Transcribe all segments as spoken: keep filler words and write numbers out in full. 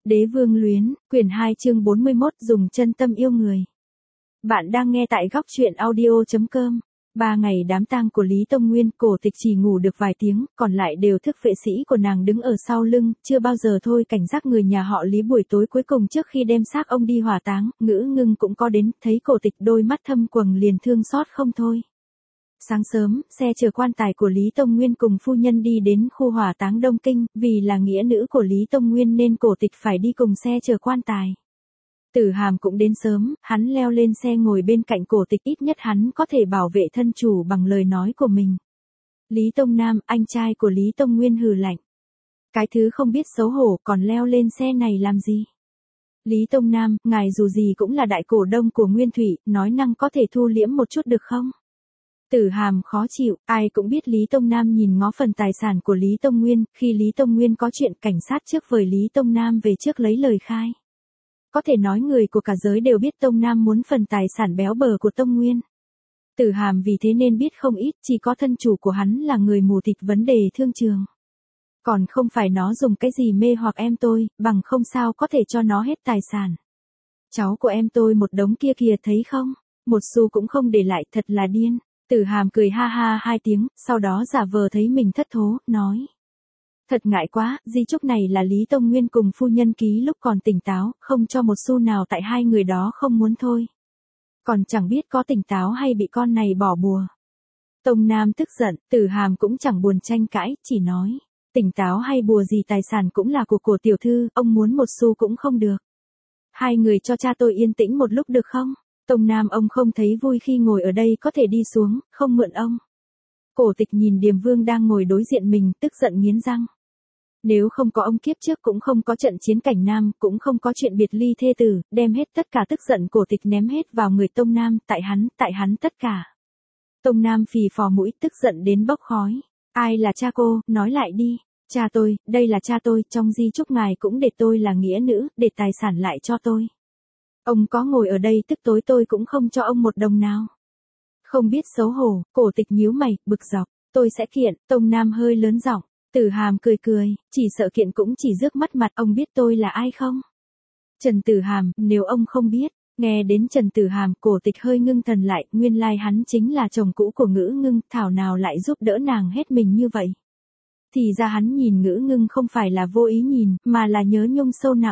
Đế vương luyến, quyển hai chương bốn mươi mốt dùng chân tâm yêu người. Bạn đang nghe tại góc truyện audio.com. Ba ngày đám tang của Lý Tông Nguyên, Cổ Tịch chỉ ngủ được vài tiếng, còn lại đều thức vệ sĩ của nàng đứng ở sau lưng, chưa bao giờ thôi cảnh giác người nhà họ Lý. Buổi tối cuối cùng trước khi đem xác ông đi hỏa táng, Ngữ Ngưng cũng có đến, thấy Cổ Tịch đôi mắt thâm quầng liền thương xót không thôi. Sáng sớm, xe chở quan tài của Lý Tông Nguyên cùng phu nhân đi đến khu hỏa táng Đông Kinh, vì là nghĩa nữ của Lý Tông Nguyên nên Cổ Tịch phải đi cùng xe chở quan tài. Tử Hàm cũng đến sớm, hắn leo lên xe ngồi bên cạnh Cổ Tịch, ít nhất hắn có thể bảo vệ thân chủ bằng lời nói của mình. Lý Tông Nam, anh trai của Lý Tông Nguyên hừ lạnh. Cái thứ không biết xấu hổ còn leo lên xe này làm gì? Lý Tông Nam, ngài dù gì cũng là đại cổ đông của Nguyên Thủy, nói năng có thể thu liễm một chút được không? Tử Hàm khó chịu, ai cũng biết Lý Tông Nam nhìn ngó phần tài sản của Lý Tông Nguyên, khi Lý Tông Nguyên có chuyện cảnh sát trước vời Lý Tông Nam về trước lấy lời khai. Có thể nói người của cả giới đều biết Tông Nam muốn phần tài sản béo bở của Tông Nguyên. Tử Hàm vì thế nên biết không ít, chỉ có thân chủ của hắn là người mù tịt vấn đề thương trường. Còn không phải nó dùng cái gì mê hoặc em tôi, bằng không sao có thể cho nó hết tài sản. Cháu của em tôi một đống kia kìa thấy không, một xu cũng không để lại, thật là điên. Tử Hàm cười ha ha hai tiếng, sau đó giả vờ thấy mình thất thố, nói. Thật ngại quá, di chúc này là Lý Tông Nguyên cùng phu nhân ký lúc còn tỉnh táo, không cho một xu nào tại hai người đó không muốn thôi. Còn chẳng biết có tỉnh táo hay bị con này bỏ bùa. Tông Nam tức giận, Tử Hàm cũng chẳng buồn tranh cãi, chỉ nói. Tỉnh táo hay bùa gì tài sản cũng là của của tiểu thư, ông muốn một xu cũng không được. Hai người cho cha tôi yên tĩnh một lúc được không? Tông Nam ông không thấy vui khi ngồi ở đây có thể đi xuống, không mượn ông. Cổ Tịch nhìn Điềm Vương đang ngồi đối diện mình, tức giận nghiến răng. Nếu không có ông kiếp trước cũng không có trận chiến cảnh Nam, cũng không có chuyện biệt ly thê tử, đem hết tất cả tức giận Cổ Tịch ném hết vào người Tông Nam, tại hắn, tại hắn tất cả. Tông Nam phì phò mũi tức giận đến bốc khói. Ai là cha cô, nói lại đi. Cha tôi, đây là cha tôi, trong di chúc ngài cũng để tôi là nghĩa nữ, để tài sản lại cho tôi. Ông có ngồi ở đây tức tối tôi cũng không cho ông một đồng nào. Không biết xấu hổ, Cổ Tịch nhíu mày, bực dọc, tôi sẽ kiện. Tông Nam hơi lớn giọng. Tử Hàm cười cười, chỉ sợ kiện cũng chỉ rước mất mặt. Ông biết tôi là ai không? Trần Tử Hàm, nếu ông không biết. Nghe đến Trần Tử Hàm, Cổ Tịch hơi ngưng thần lại, nguyên lai hắn chính là chồng cũ của Ngữ Ngưng, thảo nào lại giúp đỡ nàng hết mình như vậy. Thì ra hắn nhìn Ngữ Ngưng không phải là vô ý nhìn, mà là nhớ nhung sâu nặng.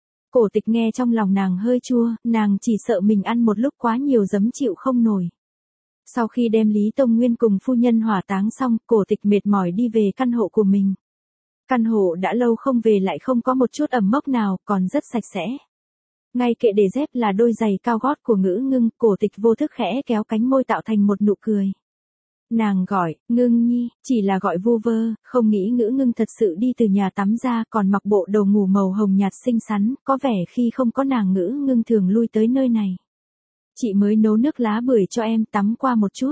Cổ Tịch nghe trong lòng nàng hơi chua, nàng chỉ sợ mình ăn một lúc quá nhiều giấm chịu không nổi. Sau khi đem Lý Tông Nguyên cùng phu nhân hỏa táng xong, Cổ Tịch mệt mỏi đi về căn hộ của mình. Căn hộ đã lâu không về lại không có một chút ẩm mốc nào, còn rất sạch sẽ. Ngay kệ để dép là đôi giày cao gót của Ngữ Ngưng, Cổ Tịch vô thức khẽ kéo cánh môi tạo thành một nụ cười. Nàng gọi, Ngưng nhi, chỉ là gọi vu vơ, không nghĩ Ngữ Ngưng thật sự đi từ nhà tắm ra còn mặc bộ đồ ngủ màu hồng nhạt xinh xắn, có vẻ khi không có nàng Ngữ Ngưng thường lui tới nơi này. Chị mới nấu nước lá bưởi cho em tắm qua một chút.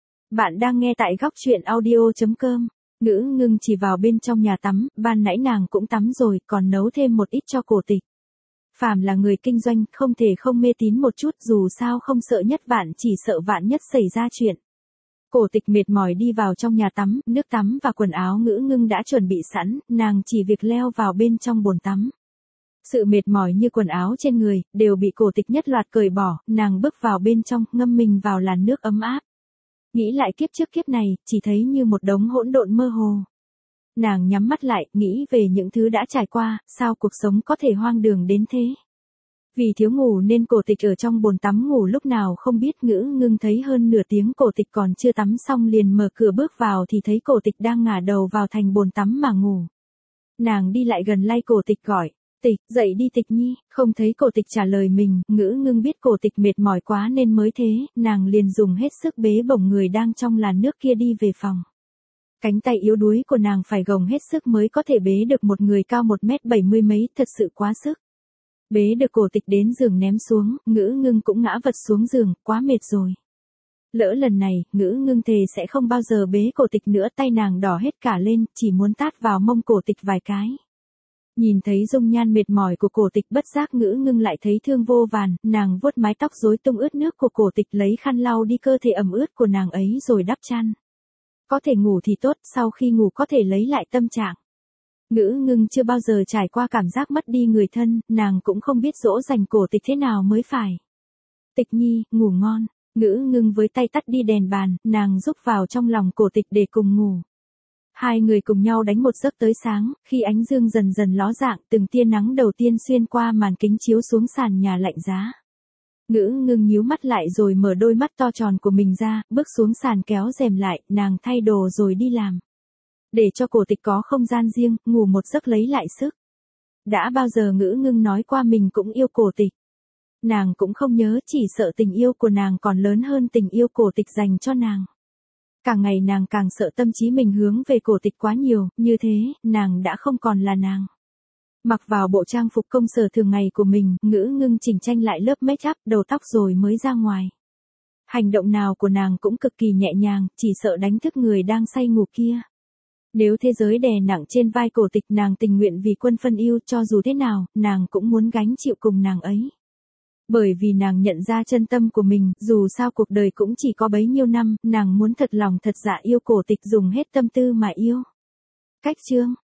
Bạn đang nghe tại góc truyện audio.com. Ngữ Ngưng chỉ vào bên trong nhà tắm, ban nãy nàng cũng tắm rồi, còn nấu thêm một ít cho Cổ Tịch. Phàm là người kinh doanh, không thể không mê tín một chút, dù sao không sợ nhất vạn, chỉ sợ vạn nhất xảy ra chuyện. Cổ Tịch mệt mỏi đi vào trong nhà tắm, nước tắm và quần áo Ngữ Ngưng đã chuẩn bị sẵn, nàng chỉ việc leo vào bên trong bồn tắm. Sự mệt mỏi như quần áo trên người, đều bị Cổ Tịch nhất loạt cởi bỏ, nàng bước vào bên trong, ngâm mình vào làn nước ấm áp. Nghĩ lại kiếp trước kiếp này, chỉ thấy như một đống hỗn độn mơ hồ. Nàng nhắm mắt lại, nghĩ về những thứ đã trải qua, sao cuộc sống có thể hoang đường đến thế. Vì thiếu ngủ nên Cổ Tịch ở trong bồn tắm ngủ lúc nào không biết. Ngữ Ngưng thấy hơn nửa tiếng Cổ Tịch còn chưa tắm xong liền mở cửa bước vào thì thấy Cổ Tịch đang ngả đầu vào thành bồn tắm mà ngủ. Nàng đi lại gần lay Cổ Tịch gọi, Tịch, dậy đi Tịch nhi, không thấy Cổ Tịch trả lời mình, Ngữ Ngưng biết Cổ Tịch mệt mỏi quá nên mới thế, nàng liền dùng hết sức bế bổng người đang trong làn nước kia đi về phòng. Cánh tay yếu đuối của nàng phải gồng hết sức mới có thể bế được một người cao một mét bảy mươi mấy, thật sự quá sức. Bế được Cổ Tịch đến giường ném xuống, Ngữ Ngưng cũng ngã vật xuống giường, quá mệt rồi. Lỡ lần này, Ngữ Ngưng thề sẽ không bao giờ bế Cổ Tịch nữa, tay nàng đỏ hết cả lên, chỉ muốn tát vào mông Cổ Tịch vài cái. Nhìn thấy dung nhan mệt mỏi của Cổ Tịch bất giác Ngữ Ngưng lại thấy thương vô vàn, nàng vuốt mái tóc rối tung ướt nước của Cổ Tịch lấy khăn lau đi cơ thể ẩm ướt của nàng ấy rồi đắp chăn. Có thể ngủ thì tốt, sau khi ngủ có thể lấy lại tâm trạng. Ngữ ngưng chưa bao giờ trải qua cảm giác mất đi người thân, nàng cũng không biết dỗ dành cổ tịch thế nào mới phải. Tịch nhi, ngủ ngon. Ngữ ngưng với tay tắt đi đèn bàn, nàng rúc vào trong lòng cổ tịch để cùng ngủ. Hai người cùng nhau đánh một giấc tới sáng, khi ánh dương dần dần ló dạng, từng tia nắng đầu tiên xuyên qua màn kính chiếu xuống sàn nhà lạnh giá. Ngữ ngưng nhíu mắt lại rồi mở đôi mắt to tròn của mình ra, bước xuống sàn kéo rèm lại, nàng thay đồ rồi đi làm. Để cho cổ tịch có không gian riêng, ngủ một giấc lấy lại sức. Đã bao giờ ngữ ngưng nói qua mình cũng yêu cổ tịch. Nàng cũng không nhớ, chỉ sợ tình yêu của nàng còn lớn hơn tình yêu cổ tịch dành cho nàng. Càng ngày nàng càng sợ tâm trí mình hướng về cổ tịch quá nhiều, như thế, nàng đã không còn là nàng. Mặc vào bộ trang phục công sở thường ngày của mình, ngữ ngưng chỉnh tranh lại lớp make up, đầu tóc rồi mới ra ngoài. Hành động nào của nàng cũng cực kỳ nhẹ nhàng, chỉ sợ đánh thức người đang say ngủ kia. Nếu thế giới đè nặng trên vai cổ tịch, nàng tình nguyện vì quân phân yêu, cho dù thế nào, nàng cũng muốn gánh chịu cùng nàng ấy. Bởi vì nàng nhận ra chân tâm của mình, dù sao cuộc đời cũng chỉ có bấy nhiêu năm, nàng muốn thật lòng thật dạ yêu cổ tịch, dùng hết tâm tư mà yêu. Cách chương